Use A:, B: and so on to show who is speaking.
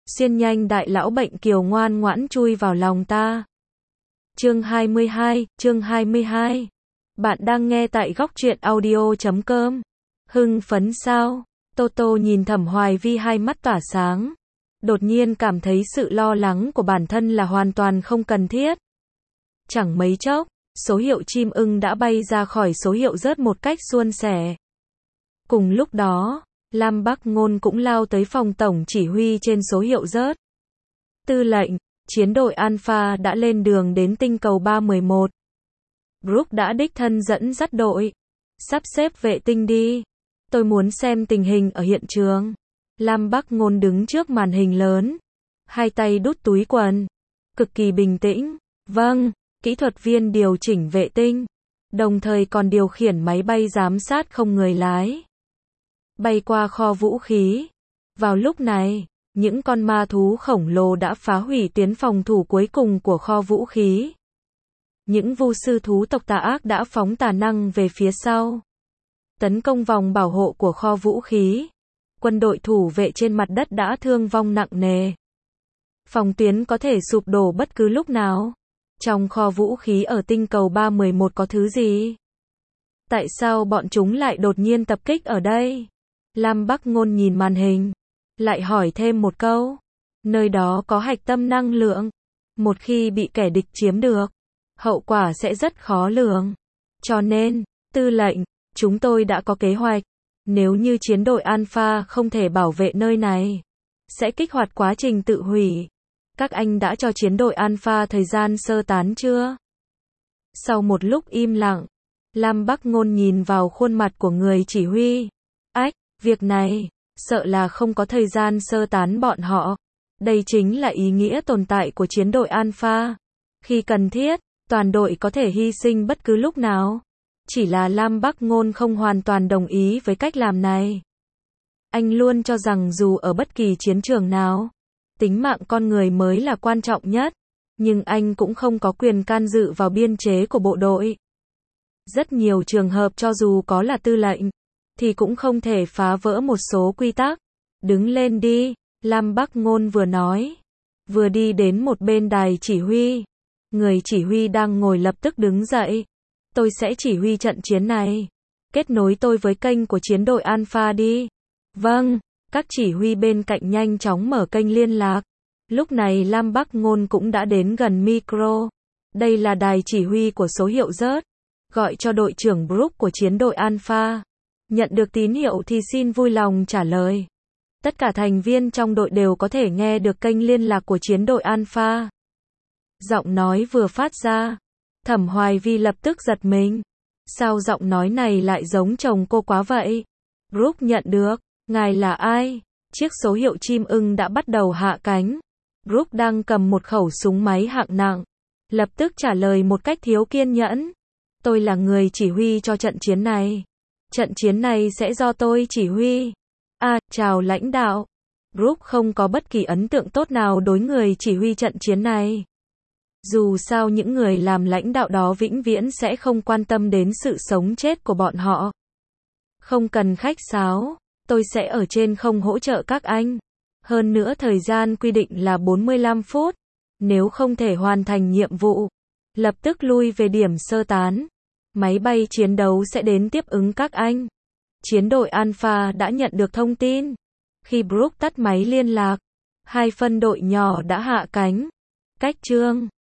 A: Xiên nhanh đại lão bệnh kiều ngoan ngoãn chui vào lòng ta. Chương 22. Bạn đang nghe tại góc truyện audio.com. Hưng phấn sao? Toto nhìn Thẩm Hoài Vi hai mắt tỏa sáng. Đột nhiên cảm thấy sự lo lắng của bản thân là hoàn toàn không cần thiết. Chẳng mấy chốc, số hiệu chim ưng đã bay ra khỏi số hiệu rớt một cách suôn sẻ. Cùng lúc đó, Lam Bắc Ngôn cũng lao tới phòng tổng chỉ huy trên số hiệu rớt. Tư lệnh, chiến đội Alpha đã lên đường đến tinh cầu 311. Brooke đã đích thân dẫn dắt đội. Sắp xếp vệ tinh đi. Tôi muốn xem tình hình ở hiện trường. Lam Bắc Ngôn đứng trước màn hình lớn. Hai tay đút túi quần. Cực kỳ bình tĩnh. Vâng, kỹ thuật viên điều chỉnh vệ tinh. Đồng thời còn điều khiển máy bay giám sát không người lái. Bay qua kho vũ khí. Vào lúc này, những con ma thú khổng lồ đã phá hủy tuyến phòng thủ cuối cùng của kho vũ khí. Những vu sư thú tộc tà ác đã phóng tà năng về phía sau. Tấn công vòng bảo hộ của kho vũ khí. Quân đội thủ vệ trên mặt đất đã thương vong nặng nề. Phòng tuyến có thể sụp đổ bất cứ lúc nào. Trong kho vũ khí ở tinh cầu 311 có thứ gì? Tại sao bọn chúng lại đột nhiên tập kích ở đây? Lam Bắc Ngôn nhìn màn hình. Lại hỏi thêm một câu. Nơi đó có hạch tâm năng lượng. Một khi bị kẻ địch chiếm được, hậu quả sẽ rất khó lường. Cho nên, tư lệnh, chúng tôi đã có kế hoạch. Nếu như chiến đội Alpha không thể bảo vệ nơi này, sẽ kích hoạt quá trình tự hủy. Các anh đã cho chiến đội Alpha thời gian sơ tán chưa? Sau một lúc im lặng, Lam Bắc Ngôn nhìn vào khuôn mặt của người chỉ huy. Việc này, sợ là không có thời gian sơ tán bọn họ. Đây chính là ý nghĩa tồn tại của chiến đội Alpha. Khi cần thiết, toàn đội có thể hy sinh bất cứ lúc nào. Chỉ là Lam Bắc Ngôn không hoàn toàn đồng ý với cách làm này. Anh luôn cho rằng dù ở bất kỳ chiến trường nào, tính mạng con người mới là quan trọng nhất. Nhưng anh cũng không có quyền can dự vào biên chế của bộ đội. Rất nhiều trường hợp cho dù có là tư lệnh, thì cũng không thể phá vỡ một số quy tắc. Đứng lên đi, Lam Bắc Ngôn vừa nói. Vừa đi đến một bên đài chỉ huy. Người chỉ huy đang ngồi lập tức đứng dậy. Tôi sẽ chỉ huy trận chiến này. Kết nối tôi với kênh của chiến đội Alpha đi. Vâng, các chỉ huy bên cạnh nhanh chóng mở kênh liên lạc. Lúc này Lam Bắc Ngôn cũng đã đến gần micro. Đây là đài chỉ huy của số hiệu rớt. Gọi cho đội trưởng Brooke của chiến đội Alpha. Nhận được tín hiệu thì xin vui lòng trả lời. Tất cả thành viên trong đội đều có thể nghe được kênh liên lạc của chiến đội Alpha. Giọng nói vừa phát ra, Thẩm Hoài Vi lập tức giật mình. Sao giọng nói này lại giống chồng cô quá vậy? Brooke nhận được. Ngài là ai? Chiếc số hiệu chim ưng đã bắt đầu hạ cánh. Brooke đang cầm một khẩu súng máy hạng nặng. Lập tức trả lời một cách thiếu kiên nhẫn. Tôi là người chỉ huy cho trận chiến này. Trận chiến này sẽ do tôi chỉ huy. Chào lãnh đạo. Brooke không có bất kỳ ấn tượng tốt nào đối người chỉ huy trận chiến này. Dù sao những người làm lãnh đạo đó vĩnh viễn sẽ không quan tâm đến sự sống chết của bọn họ. Không cần khách sáo, tôi sẽ ở trên không hỗ trợ các anh. Hơn nữa thời gian quy định là 45 phút. Nếu không thể hoàn thành nhiệm vụ, lập tức lui về điểm sơ tán. Máy bay chiến đấu sẽ đến tiếp ứng các anh. Chiến đội Alpha đã nhận được thông tin. Khi Brooke tắt máy liên lạc, hai phân đội nhỏ đã hạ cánh. Cách chương